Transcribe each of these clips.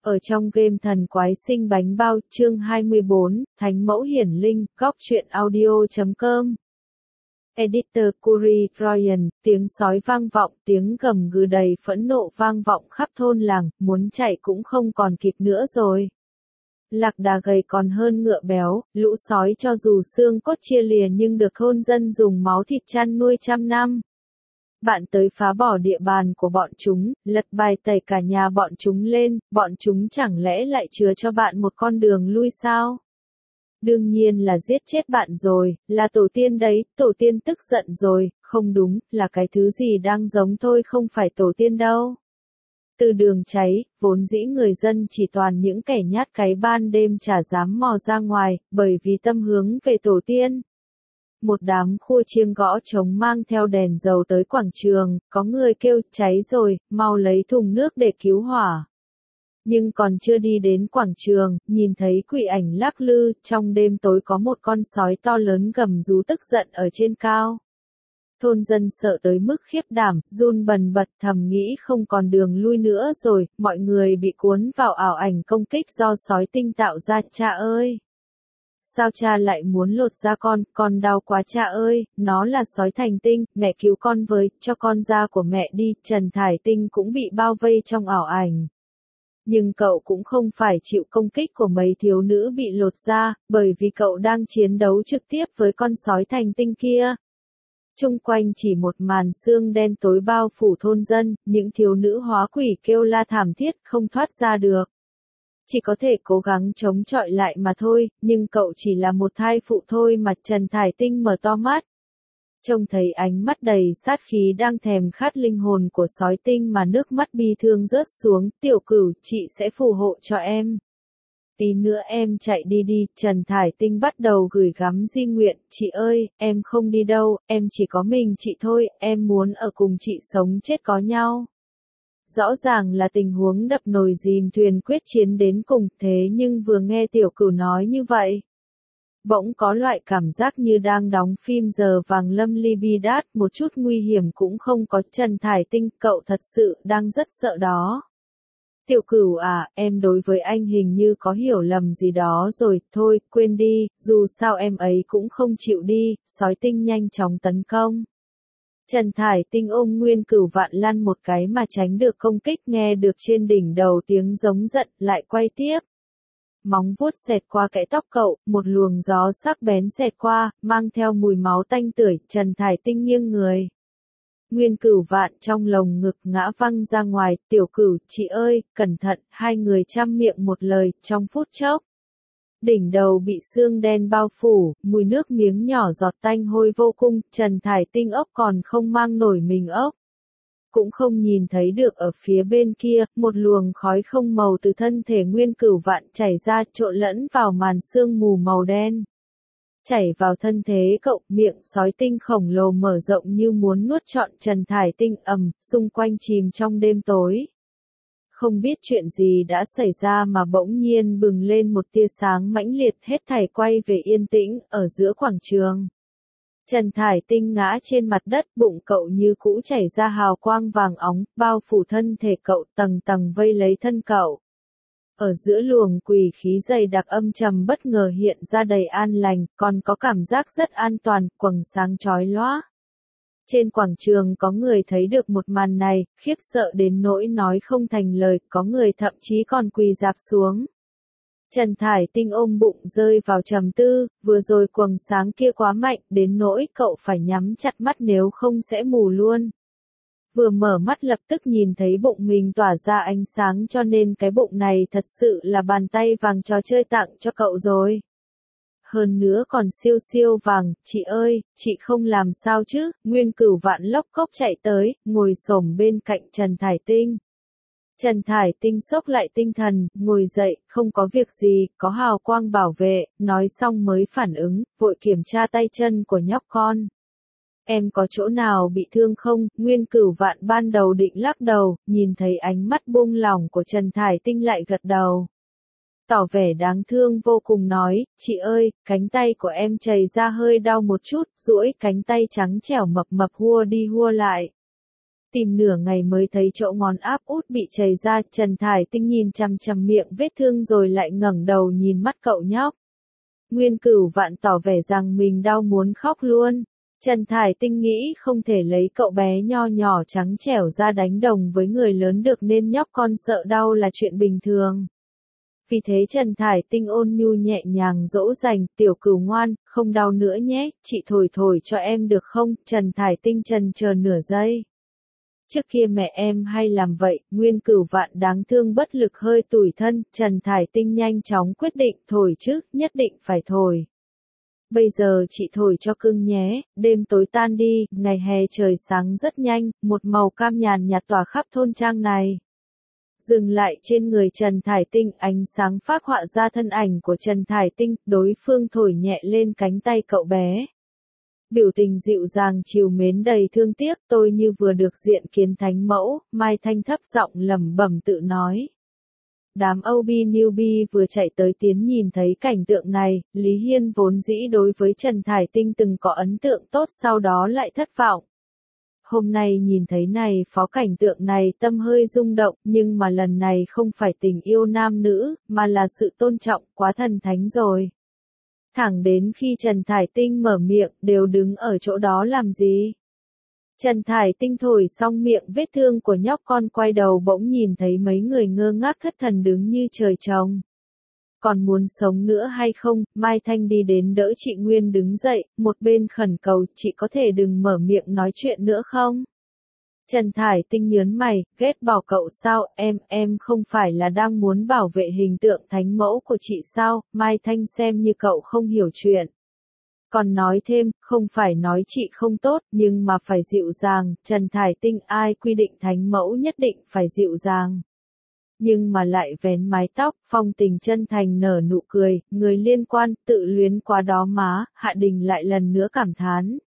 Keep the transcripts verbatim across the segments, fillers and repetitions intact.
Ở trong game Thần Quái Sinh Bánh Bao, chương hai mươi bốn, Thánh Mẫu Hiển Linh, góc truyện audio chấm com. Editor Curry Ryan, tiếng sói vang vọng, tiếng gầm gừ đầy phẫn nộ vang vọng khắp thôn làng, muốn chạy cũng không còn kịp nữa rồi. Lạc đà gầy còn hơn ngựa béo, lũ sói cho dù xương cốt chia lìa nhưng được thôn dân dùng máu thịt chăn nuôi trăm năm. Bạn tới phá bỏ địa bàn của bọn chúng, lật bài tẩy cả nhà bọn chúng lên, bọn chúng chẳng lẽ lại chừa cho bạn một con đường lui sao? Đương nhiên là giết chết bạn rồi, là tổ tiên đấy, tổ tiên tức giận rồi, không đúng, là cái thứ gì đang giống thôi không phải tổ tiên đâu. Từ đường cháy, vốn dĩ người dân chỉ toàn những kẻ nhát cái ban đêm chả dám mò ra ngoài, bởi vì tâm hướng về tổ tiên. Một đám khua chiêng gõ trống mang theo đèn dầu tới quảng trường, có người kêu cháy rồi, mau lấy thùng nước để cứu hỏa. Nhưng còn chưa đi đến quảng trường, nhìn thấy quỷ ảnh lắc lư, trong đêm tối có một con sói to lớn gầm rú tức giận ở trên cao. Thôn dân sợ tới mức khiếp đảm, run bần bật thầm nghĩ không còn đường lui nữa rồi, mọi người bị cuốn vào ảo ảnh công kích do sói tinh tạo ra. Cha ơi! Sao cha lại muốn lột da con, con đau quá cha ơi, nó là sói thành tinh, mẹ cứu con với, cho con da của mẹ đi, Trần Thải Tinh cũng bị bao vây trong ảo ảnh. Nhưng cậu cũng không phải chịu công kích của mấy thiếu nữ bị lột da, bởi vì cậu đang chiến đấu trực tiếp với con sói thành tinh kia. Chung quanh chỉ một màn sương đen tối bao phủ thôn dân, những thiếu nữ hóa quỷ kêu la thảm thiết không thoát ra được. Chỉ có thể cố gắng chống chọi lại mà thôi, nhưng cậu chỉ là một thai phụ thôi mà. Trần Thải Tinh mở to mắt. Trông thấy ánh mắt đầy sát khí đang thèm khát linh hồn của sói tinh mà nước mắt bi thương rớt xuống. Tiểu Cửu, chị sẽ phù hộ cho em. Tí nữa em chạy đi đi. Trần Thải Tinh bắt đầu gửi gắm di nguyện. Chị ơi, em không đi đâu, em chỉ có mình chị thôi, em muốn ở cùng chị sống chết có nhau. Rõ ràng là tình huống đập nồi dìm thuyền quyết chiến đến cùng, thế nhưng vừa nghe Tiểu Cửu nói như vậy, bỗng có loại cảm giác như đang đóng phim giờ vàng Lâm Ly Bi Đát, một chút nguy hiểm cũng không có. Trần Thải Tinh, cậu thật sự đang rất sợ đó. Tiểu Cửu à, em đối với anh hình như có hiểu lầm gì đó rồi, thôi, quên đi, dù sao em ấy cũng không chịu đi. Sói tinh nhanh chóng tấn công. Trần Thải Tinh ôm Nguyên Cửu Vạn lăn một cái mà tránh được công kích, nghe được trên đỉnh đầu tiếng giống giận, lại quay tiếp. Móng vuốt xẹt qua kẽ tóc cậu, một luồng gió sắc bén xẹt qua, mang theo mùi máu tanh tưởi. Trần Thải Tinh nghiêng người. Nguyên Cửu Vạn trong lồng ngực ngã văng ra ngoài. Tiểu Cửu, chị ơi, cẩn thận, hai người chăm miệng một lời, trong phút chốc. Đỉnh đầu bị sương đen bao phủ, mùi nước miếng nhỏ giọt tanh hôi vô cùng. Trần Thải Tinh ốc còn không mang nổi mình ốc. Cũng không nhìn thấy được ở phía bên kia, một luồng khói không màu từ thân thể Nguyên Cửu Vạn chảy ra, trộn lẫn vào màn sương mù màu đen. Chảy vào thân thế cậu, miệng sói tinh khổng lồ mở rộng như muốn nuốt trọn Trần Thải Tinh. Ầm, xung quanh chìm trong đêm tối. Không biết chuyện gì đã xảy ra mà bỗng nhiên bừng lên một tia sáng mãnh liệt, hết thảy quay về yên tĩnh, ở giữa quảng trường. Trần Thải Tinh ngã trên mặt đất, bụng cậu như cũ chảy ra hào quang vàng óng, bao phủ thân thể cậu, tầng tầng vây lấy thân cậu. Ở giữa luồng quỷ khí dày đặc âm trầm bất ngờ hiện ra đầy an lành, còn có cảm giác rất an toàn, quầng sáng chói lóa. Trên quảng trường có người thấy được một màn này, khiếp sợ đến nỗi nói không thành lời, có người thậm chí còn quỳ rạp xuống. Trần Thải Tinh ôm bụng rơi vào trầm tư, vừa rồi quầng sáng kia quá mạnh, đến nỗi cậu phải nhắm chặt mắt nếu không sẽ mù luôn. Vừa mở mắt lập tức nhìn thấy bụng mình tỏa ra ánh sáng, cho nên cái bụng này thật sự là bàn tay vàng trò chơi tặng cho cậu rồi. Hơn nữa còn siêu siêu vàng. Chị ơi, chị không làm sao chứ? Nguyên Cửu Vạn lốc cốc chạy tới, ngồi xổm bên cạnh Trần Thải Tinh. Trần Thải Tinh xốc lại tinh thần, ngồi dậy, không có việc gì, có hào quang bảo vệ, nói xong mới phản ứng, vội kiểm tra tay chân của nhóc con. Em có chỗ nào bị thương không? Nguyên Cửu Vạn ban đầu định lắc đầu, nhìn thấy ánh mắt buông lỏng của Trần Thải Tinh lại gật đầu. Tỏ vẻ đáng thương vô cùng nói, chị ơi, cánh tay của em chảy ra hơi đau một chút, duỗi cánh tay trắng trẻo mập mập hua đi hua lại. tìm nửa ngày mới thấy chỗ ngón áp út bị chảy ra. Trần Thải Tinh nhìn chằm chằm miệng vết thương rồi lại ngẩng đầu nhìn mắt cậu nhóc. Nguyên Cửu Vạn tỏ vẻ rằng mình đau muốn khóc luôn. Trần Thải Tinh nghĩ không thể lấy cậu bé nho nhỏ trắng trẻo ra đánh đồng với người lớn được nên nhóc con sợ đau là chuyện bình thường. Vì thế Trần Thải Tinh ôn nhu nhẹ nhàng dỗ dành, tiểu cửu ngoan, không đau nữa nhé, chị thổi thổi cho em được không? Trần Thải Tinh chần chờ nửa giây. Trước kia mẹ em hay làm vậy, Nguyên Cửu Vạn đáng thương bất lực hơi tủi thân, Trần Thải Tinh nhanh chóng quyết định thổi chứ, nhất định phải thổi. Bây giờ chị thổi cho cưng nhé, đêm tối tan đi, ngày hè trời sáng rất nhanh, một màu cam nhàn nhạt tỏa khắp thôn trang này. Dừng lại trên người Trần Thải Tinh, ánh sáng phác họa ra thân ảnh của Trần Thải Tinh, đối phương thổi nhẹ lên cánh tay cậu bé. Biểu tình dịu dàng trìu mến đầy thương tiếc, tôi như vừa được diện kiến thánh mẫu, Mai Thanh thấp giọng lẩm bẩm tự nói. Đám Âu Bi newbie vừa chạy tới tiến nhìn thấy cảnh tượng này, Lý Hiên vốn dĩ đối với Trần Thải Tinh từng có ấn tượng tốt sau đó lại thất vọng. Hôm nay nhìn thấy này phó cảnh tượng này tâm hơi rung động, nhưng mà lần này không phải tình yêu nam nữ, mà là sự tôn trọng, quá thần thánh rồi. Thẳng đến khi Trần Thải Tinh mở miệng, đều đứng ở chỗ đó làm gì? Trần Thải Tinh thổi xong miệng vết thương của nhóc con quay đầu bỗng nhìn thấy mấy người ngơ ngác thất thần đứng như trời trồng. Còn muốn sống nữa hay không? Mai Thanh đi đến đỡ chị Nguyên đứng dậy, một bên khẩn cầu, chị có thể đừng mở miệng nói chuyện nữa không? Trần Thải Tinh nhớn mày, ghét bỏ cậu sao, em, em không phải là đang muốn bảo vệ hình tượng thánh mẫu của chị sao? Mai Thanh xem như cậu không hiểu chuyện. Còn nói thêm, không phải nói chị không tốt, nhưng mà phải dịu dàng, Trần Thải Tinh ai quy định thánh mẫu nhất định phải dịu dàng. Nhưng mà lại vén mái tóc, phong tình chân thành nở nụ cười, người liên quan, tự luyến quá đó má, Hạ Đình lại lần nữa cảm thán.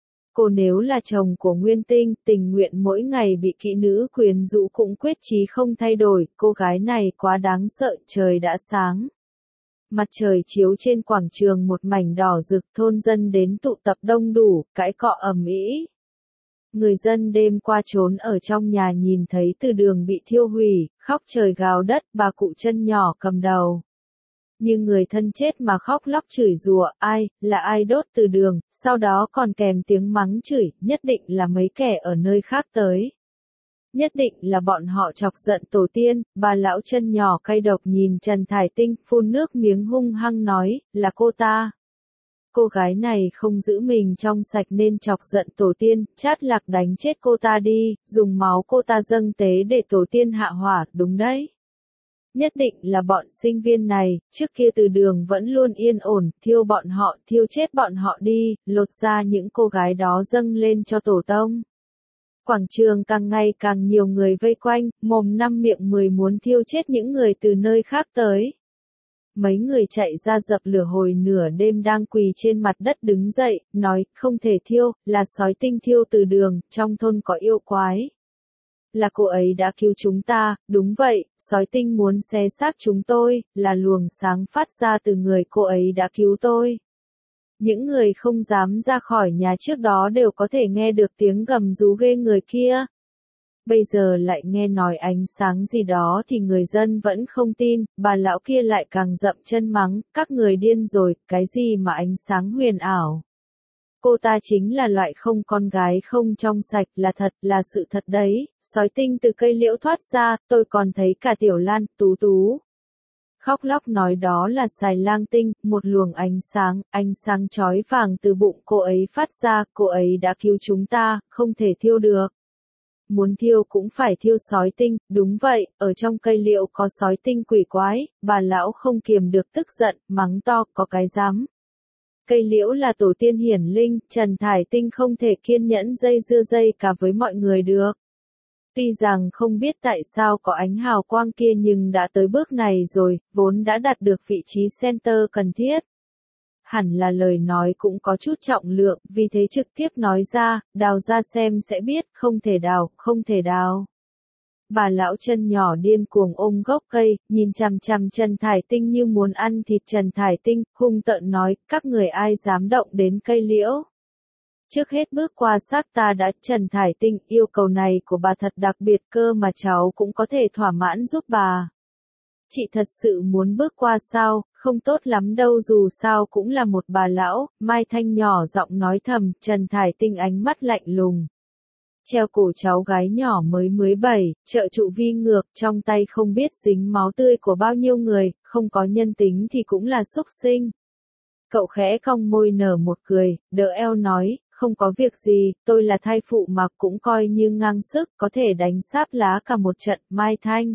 Cô nếu là chồng của Nguyên Tinh, tình nguyện mỗi ngày bị kỹ nữ quyến rũ cũng quyết chí không thay đổi, cô gái này quá đáng sợ, trời đã sáng. Mặt trời chiếu trên quảng trường một mảnh đỏ rực, thôn dân đến tụ tập đông đủ, cãi cọ ầm ĩ. Người dân đêm qua trốn ở trong nhà nhìn thấy từ đường bị thiêu hủy, khóc trời gào đất, bà cụ chân nhỏ cầm đầu. Như người thân chết mà khóc lóc chửi rủa, ai, là ai đốt từ đường, sau đó còn kèm tiếng mắng chửi, nhất định là mấy kẻ ở nơi khác tới. Nhất định là bọn họ chọc giận tổ tiên, bà lão chân nhỏ cay độc nhìn Trần Thải Tinh, phun nước miếng hung hăng nói, là cô ta. Cô gái này không giữ mình trong sạch nên chọc giận tổ tiên, chát lạc đánh chết cô ta đi, dùng máu cô ta dâng tế để tổ tiên hạ hỏa, đúng đấy. Nhất định là bọn sinh viên này, trước kia từ đường vẫn luôn yên ổn, thiêu bọn họ, thiêu chết bọn họ đi, lột ra những cô gái đó dâng lên cho tổ tông. Quảng trường càng ngày càng nhiều người vây quanh, mồm năm miệng mười muốn thiêu chết những người từ nơi khác tới. Mấy người chạy ra dập lửa hồi nửa đêm đang quỳ trên mặt đất đứng dậy, nói, không thể thiêu, là sói tinh thiêu từ đường, trong thôn có yêu quái. Là cô ấy đã cứu chúng ta, đúng vậy, sói tinh muốn xé xác chúng tôi, là luồng sáng phát ra từ người cô ấy đã cứu tôi. Những người không dám ra khỏi nhà trước đó đều có thể nghe được tiếng gầm rú ghê người kia. Bây giờ lại nghe nói ánh sáng gì đó thì người dân vẫn không tin, bà lão kia lại càng dậm chân mắng, các người điên rồi, cái gì mà ánh sáng huyền ảo. Cô ta chính là loại không con gái không trong sạch, là thật, là sự thật đấy, sói tinh từ cây liễu thoát ra, tôi còn thấy cả Tiểu Lan, Tú Tú. Khóc lóc nói đó là xài lang tinh, một luồng ánh sáng, ánh sáng chói vàng từ bụng cô ấy phát ra, cô ấy đã cứu chúng ta, không thể thiêu được. Muốn thiêu cũng phải thiêu sói tinh, đúng vậy, ở trong cây liễu có sói tinh quỷ quái, bà lão không kiềm được tức giận, mắng to, có cái dám. Cây liễu là tổ tiên hiển linh, Trần Thải Tinh không thể kiên nhẫn dây dưa dây cả với mọi người được. Tuy rằng không biết tại sao có ánh hào quang kia nhưng đã tới bước này rồi, vốn đã đạt được vị trí center cần thiết. Hẳn là lời nói cũng có chút trọng lượng, vì thế trực tiếp nói ra, đào ra xem sẽ biết, không thể đào, không thể đào. Bà lão chân nhỏ điên cuồng ôm gốc cây, nhìn chằm chằm Trần Thải Tinh như muốn ăn thịt Trần Thải Tinh, hung tợn nói, các người ai dám động đến cây liễu. Trước hết bước qua xác ta đã. Trần Thải Tinh, yêu cầu này của bà thật đặc biệt cơ mà cháu cũng có thể thỏa mãn giúp bà. Chị thật sự muốn bước qua sao? Không tốt lắm đâu, dù sao cũng là một bà lão. Mai Thanh nhỏ giọng nói thầm. Trần Thải Tinh ánh mắt lạnh lùng. Treo cổ cháu gái nhỏ mới mười bảy, trợ trụ vi ngược, trong tay không biết dính máu tươi của bao nhiêu người, không có nhân tính thì cũng là xúc sinh. Cậu khẽ cong môi nở một cười, đỡ eo nói, không có việc gì, tôi là thai phụ mà cũng coi như ngang sức, có thể đánh sáp lá cả một trận. Mai Thanh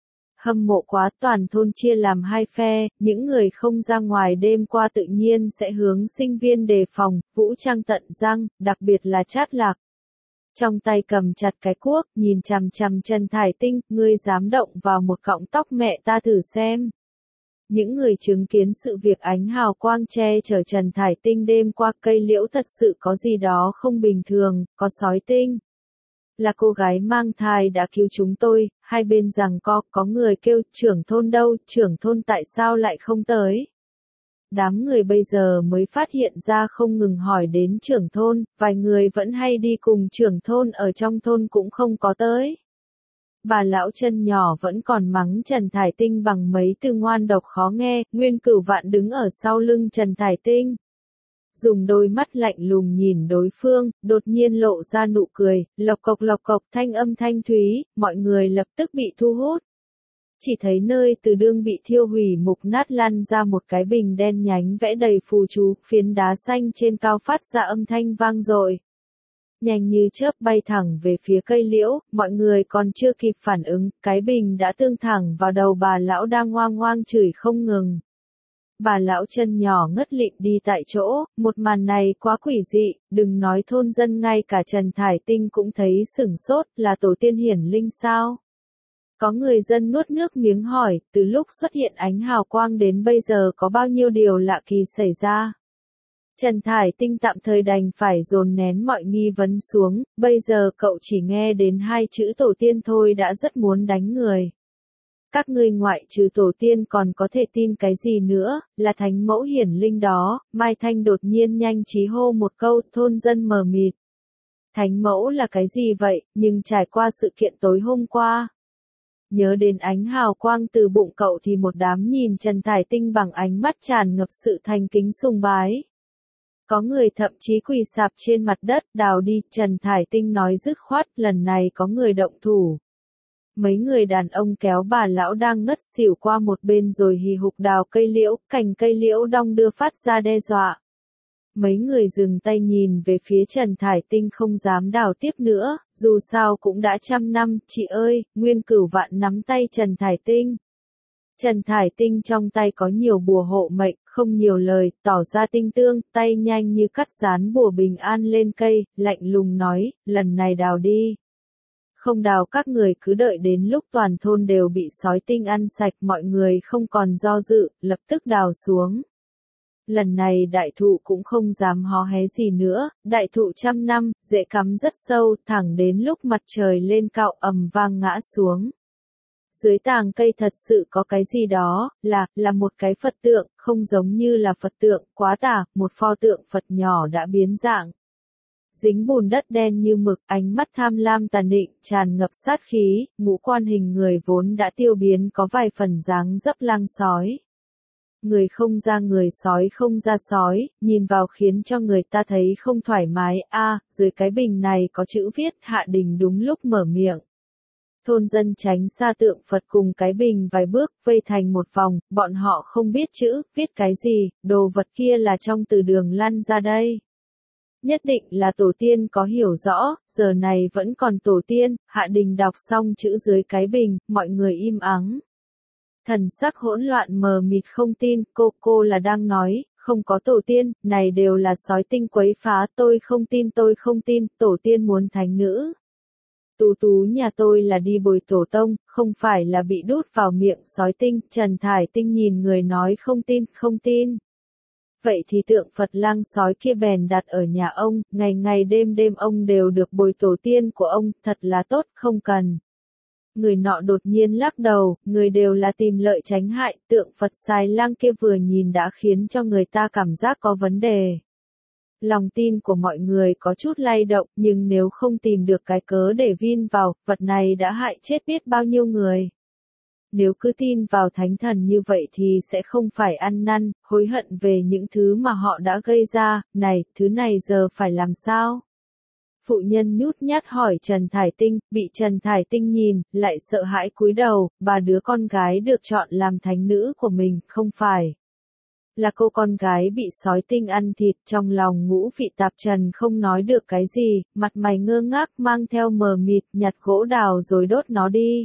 hâm mộ quá, toàn thôn chia làm hai phe, những người không ra ngoài đêm qua tự nhiên sẽ hướng sinh viên đề phòng, vũ trang tận răng, đặc biệt là Trát Lạc. Trong tay cầm chặt cái cuốc, nhìn chằm chằm Trần Thải Tinh, ngươi dám động vào một cọng tóc mẹ ta thử xem. Những người chứng kiến sự việc ánh hào quang che chở Trần Thải Tinh đêm qua, cây liễu thật sự có gì đó không bình thường, có sói tinh. Là cô gái mang thai đã cứu chúng tôi, hai bên giằng co, có người kêu, trưởng thôn đâu, trưởng thôn tại sao lại không tới. Đám người bây giờ mới phát hiện ra, không ngừng hỏi đến trưởng thôn, vài người vẫn hay đi cùng trưởng thôn ở trong thôn cũng không có tới. Bà lão chân nhỏ vẫn còn mắng Trần Thải Tinh bằng mấy từ ngoan độc khó nghe. Nguyên Cửu Vạn đứng ở sau lưng Trần Thải Tinh, dùng đôi mắt lạnh lùng nhìn đối phương, đột nhiên lộ ra nụ cười, lộc cộc lộc cộc, thanh âm thanh thúy, mọi người lập tức bị thu hút. Chỉ thấy nơi từ đương bị thiêu hủy mục nát lăn ra một cái bình đen nhánh vẽ đầy phù chú, phiến đá xanh trên cao phát ra âm thanh vang dội. Nhanh như chớp bay thẳng về phía cây liễu, mọi người còn chưa kịp phản ứng, cái bình đã tương thẳng vào đầu bà lão đang ngoang ngoang chửi không ngừng. Bà lão chân nhỏ ngất lịm đi tại chỗ, một màn này quá quỷ dị, đừng nói thôn dân, ngay cả Trần Thải Tinh cũng thấy sửng sốt, là tổ tiên hiển linh sao? Có người dân nuốt nước miếng hỏi, từ lúc xuất hiện ánh hào quang đến bây giờ có bao nhiêu điều lạ kỳ xảy ra? Trần Thải Tinh tạm thời đành phải dồn nén mọi nghi vấn xuống, bây giờ cậu chỉ nghe đến hai chữ tổ tiên thôi đã rất muốn đánh người. Các ngươi ngoại trừ tổ tiên còn có thể tin cái gì nữa, là thánh mẫu hiển linh đó. Mai Thanh đột nhiên nhanh trí hô một câu, thôn dân mờ mịt. Thánh mẫu là cái gì vậy, nhưng trải qua sự kiện tối hôm qua. Nhớ đến ánh hào quang từ bụng cậu thì một đám nhìn Trần Thải Tinh bằng ánh mắt tràn ngập sự thành kính sùng bái. Có người thậm chí quỳ sạp trên mặt đất, đào đi. Trần Thải Tinh nói dứt khoát, lần này có người động thủ. Mấy người đàn ông kéo bà lão đang ngất xỉu qua một bên rồi hì hục đào cây liễu, cành cây liễu đong đưa phát ra đe dọa. Mấy người dừng tay nhìn về phía Trần Thải Tinh không dám đào tiếp nữa, dù sao cũng đã trăm năm. Chị ơi, Nguyên Cửu Vạn nắm tay Trần Thải Tinh. Trần Thải Tinh trong tay có nhiều bùa hộ mệnh, không nhiều lời, tỏ ra tinh tương, tay nhanh như cắt dán bùa bình an lên cây, lạnh lùng nói, lần này đào đi. Không đào các người cứ đợi đến lúc toàn thôn đều bị sói tinh ăn sạch, mọi người không còn do dự, lập tức đào xuống. Lần này đại thụ cũng không dám hó hé gì nữa, đại thụ trăm năm, rễ cắm rất sâu, thẳng đến lúc mặt trời lên cạo ầm vang ngã xuống. Dưới tàng cây thật sự có cái gì đó, là, là một cái Phật tượng, không giống như là Phật tượng, quá tà, một pho tượng Phật nhỏ đã biến dạng. Dính bùn đất đen như mực, ánh mắt tham lam tàn định, tràn ngập sát khí, ngũ quan hình người vốn đã tiêu biến có vài phần dáng dấp lang sói. Người không ra người, sói không ra sói, nhìn vào khiến cho người ta thấy không thoải mái. A, à, dưới cái bình này có chữ viết, Hạ Đình đúng lúc mở miệng. Thôn dân tránh xa tượng Phật cùng cái bình vài bước, vây thành một vòng, bọn họ không biết chữ, viết cái gì, đồ vật kia là trong từ đường lăn ra đây. Nhất định là tổ tiên có hiểu rõ, giờ này vẫn còn tổ tiên. Hạ Đình đọc xong chữ dưới cái bình, mọi người im ắng. Thần sắc hỗn loạn mờ mịt không tin, cô, cô là đang nói, không có tổ tiên, này đều là sói tinh quấy phá, tôi không tin tôi không tin, tổ tiên muốn thánh nữ. Tú tú nhà tôi là đi bồi tổ tông, không phải là bị đút vào miệng sói tinh. Trần Thải Tinh nhìn người nói không tin, không tin. Vậy thì tượng Phật lang sói kia bèn đặt ở nhà ông, ngày ngày đêm đêm ông đều được bồi tổ tiên của ông, thật là tốt, không cần. Người nọ đột nhiên lắc đầu, người đều là tìm lợi tránh hại, tượng Phật xài lang kia vừa nhìn đã khiến cho người ta cảm giác có vấn đề. Lòng tin của mọi người có chút lay động, nhưng nếu không tìm được cái cớ để vin vào, vật này đã hại chết biết bao nhiêu người. Nếu cứ tin vào thánh thần như vậy thì sẽ không phải ăn năn, hối hận về những thứ mà họ đã gây ra, này, thứ này giờ phải làm sao? Phụ nhân nhút nhát hỏi Trần Thải Tinh, bị Trần Thải Tinh nhìn, lại sợ hãi cúi đầu, bà đứa con gái được chọn làm thánh nữ của mình, không phải. Là cô con gái bị sói tinh ăn thịt, trong lòng ngũ vị tạp trần không nói được cái gì, mặt mày ngơ ngác mang theo mờ mịt, nhặt gỗ đào rồi đốt nó đi.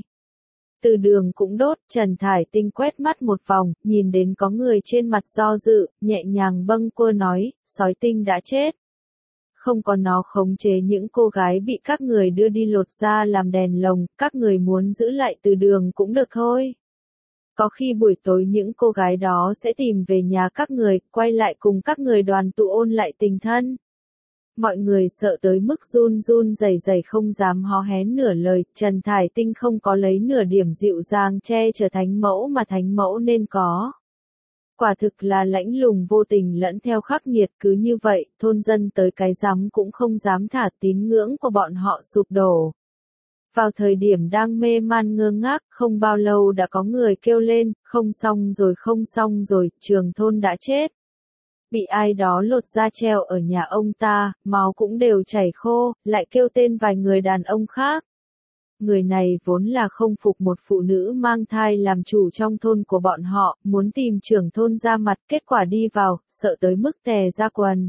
Từ đường cũng đốt, Trần Thải Tinh quét mắt một vòng, nhìn đến có người trên mặt do dự, nhẹ nhàng bâng quơ nói, sói tinh đã chết. Không có nó khống chế những cô gái bị các người đưa đi lột da làm đèn lồng, các người muốn giữ lại từ đường cũng được thôi. Có khi buổi tối những cô gái đó sẽ tìm về nhà các người, quay lại cùng các người đoàn tụ ôn lại tình thân. Mọi người sợ tới mức run run rẩy rẩy không dám hó hé nửa lời, Trần Thải Tinh không có lấy nửa điểm dịu dàng che chở thánh mẫu mà thánh mẫu nên có. Quả thực là lãnh lùng vô tình lẫn theo khắc nghiệt, cứ như vậy, thôn dân tới cái rắm cũng không dám thả, tín ngưỡng của bọn họ sụp đổ. Vào thời điểm đang mê man ngơ ngác, không bao lâu đã có người kêu lên, không xong rồi không xong rồi, trường thôn đã chết. Bị ai đó lột da treo ở nhà ông ta, máu cũng đều chảy khô, lại kêu tên vài người đàn ông khác. Người này vốn là không phục một phụ nữ mang thai làm chủ trong thôn của bọn họ, muốn tìm trưởng thôn ra mặt, kết quả đi vào, sợ tới mức tè ra quần.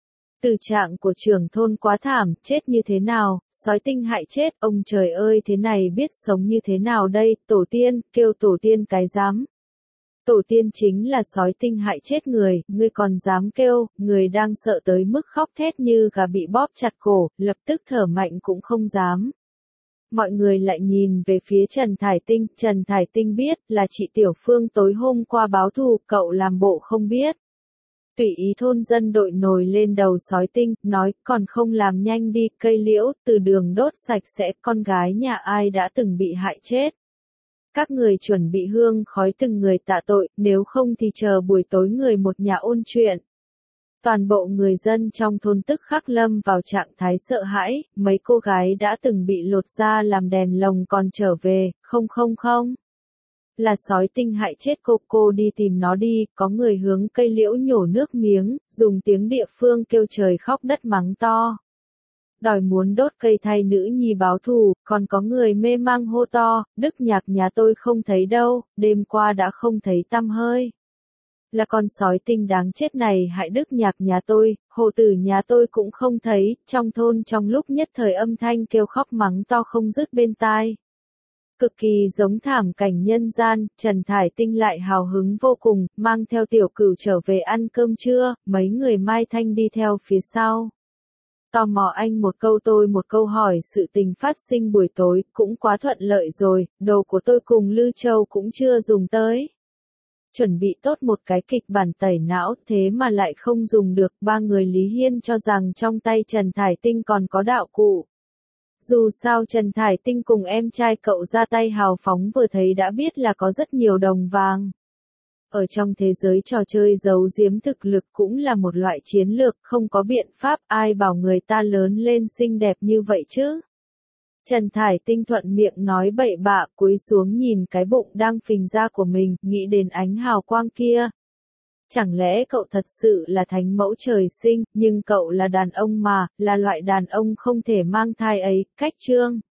Tử trạng của trưởng thôn quá thảm, chết như thế nào, sói tinh hại chết, ông trời ơi thế này biết sống như thế nào đây, tổ tiên, kêu tổ tiên cái dám. Tổ tiên chính là sói tinh hại chết người, ngươi còn dám kêu, người đang sợ tới mức khóc thét như gà bị bóp chặt cổ, lập tức thở mạnh cũng không dám. Mọi người lại nhìn về phía Trần Thải Tinh, Trần Thải Tinh biết là chị Tiểu Phương tối hôm qua báo thù, cậu làm bộ không biết. Tùy ý thôn dân đội nồi lên đầu sói tinh, nói, còn không làm nhanh đi, cây liễu, từ đường đốt sạch sẽ, con gái nhà ai đã từng bị hại chết. Các người chuẩn bị hương khói từng người tạ tội, nếu không thì chờ buổi tối người một nhà ôn chuyện. Toàn bộ người dân trong thôn tức khắc lâm vào trạng thái sợ hãi, mấy cô gái đã từng bị lột da làm đèn lồng còn trở về, không không không. Là sói tinh hại chết cô, cô đi tìm nó đi, có người hướng cây liễu nhổ nước miếng, dùng tiếng địa phương kêu trời khóc đất mắng to. Đòi muốn đốt cây thay nữ nhi báo thù, còn có người mê mang hô to, Đức Nhạc nhà tôi không thấy đâu, đêm qua đã không thấy tăm hơi. Là con sói tinh đáng chết này hại Đức Nhạc nhà tôi, hộ tử nhà tôi cũng không thấy, trong thôn trong lúc nhất thời âm thanh kêu khóc mắng to không dứt bên tai. Cực kỳ giống thảm cảnh nhân gian, Trần Thải Tinh lại hào hứng vô cùng, mang theo tiểu cửu trở về ăn cơm trưa, mấy người Mai Thanh đi theo phía sau. Tò mò anh một câu tôi một câu hỏi sự tình phát sinh buổi tối, cũng quá thuận lợi rồi, đồ của tôi cùng Lư Châu cũng chưa dùng tới. Chuẩn bị tốt một cái kịch bản tẩy não, thế mà lại không dùng được, ba người Lý Hiên cho rằng trong tay Trần Thải Tinh còn có đạo cụ. Dù sao Trần Thải Tinh cùng em trai cậu ra tay hào phóng vừa thấy đã biết là có rất nhiều đồng vàng. Ở trong thế giới trò chơi giấu giếm thực lực cũng là một loại chiến lược, không có biện pháp, ai bảo người ta lớn lên xinh đẹp như vậy chứ. Trần Thải Tinh thuận miệng nói bậy bạ, cúi xuống nhìn cái bụng đang phình ra của mình, nghĩ đến ánh hào quang kia. Chẳng lẽ cậu thật sự là thánh mẫu trời sinh, nhưng cậu là đàn ông mà, là loại đàn ông không thể mang thai ấy, cách chương.